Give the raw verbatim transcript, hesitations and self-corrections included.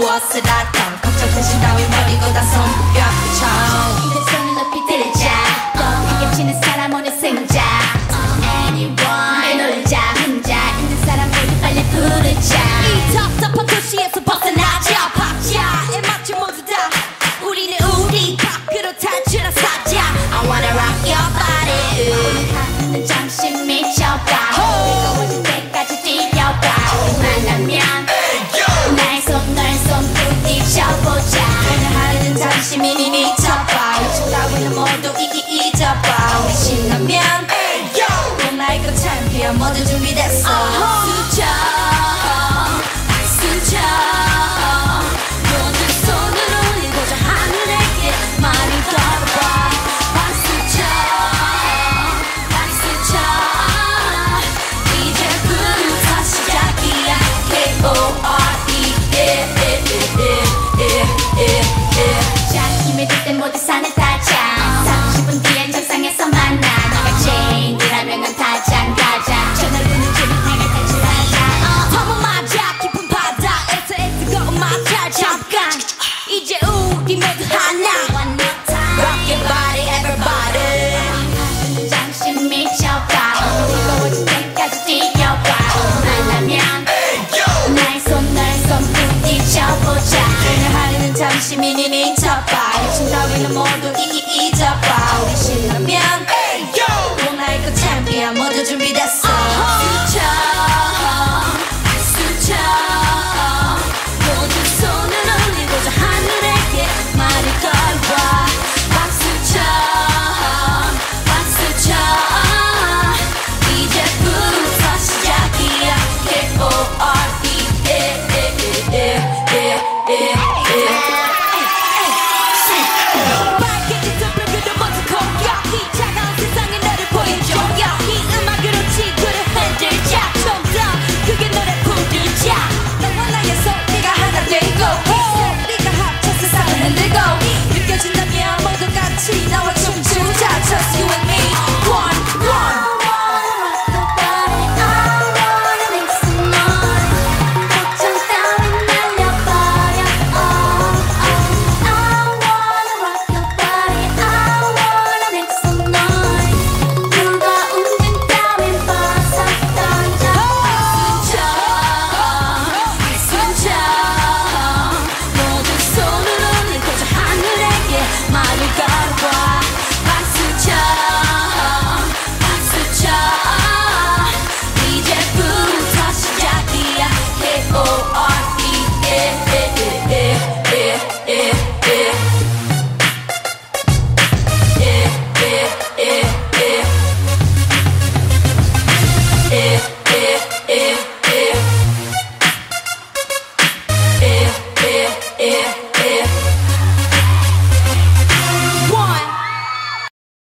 무엇이라던 걱정 근심 따위 버리고 다 손뼉 붙여 이제 손을 높이 들자 또 헤엄치는 사람 오늘 승자 Anyone 내 놀자 혼자 있는 사람 모두 빨리 부르자 이 답답한 도시에서 벗어나자 박자에 맞춰 모두 다 우리는 우리 밖으로 탈출한 사자 I wanna rock your body 오늘 하루는 잠시 미쳐봐 뜨거워질 때까지 뛰어봐 만나면 나의 손 너의 손 부딪혀보자 오늘 하루는 잠시 미니 미쳐봐 요즘 따위는 모두 이기 잊어봐 우리 신나면 또 나의 그 챔피언 모두 준비됐어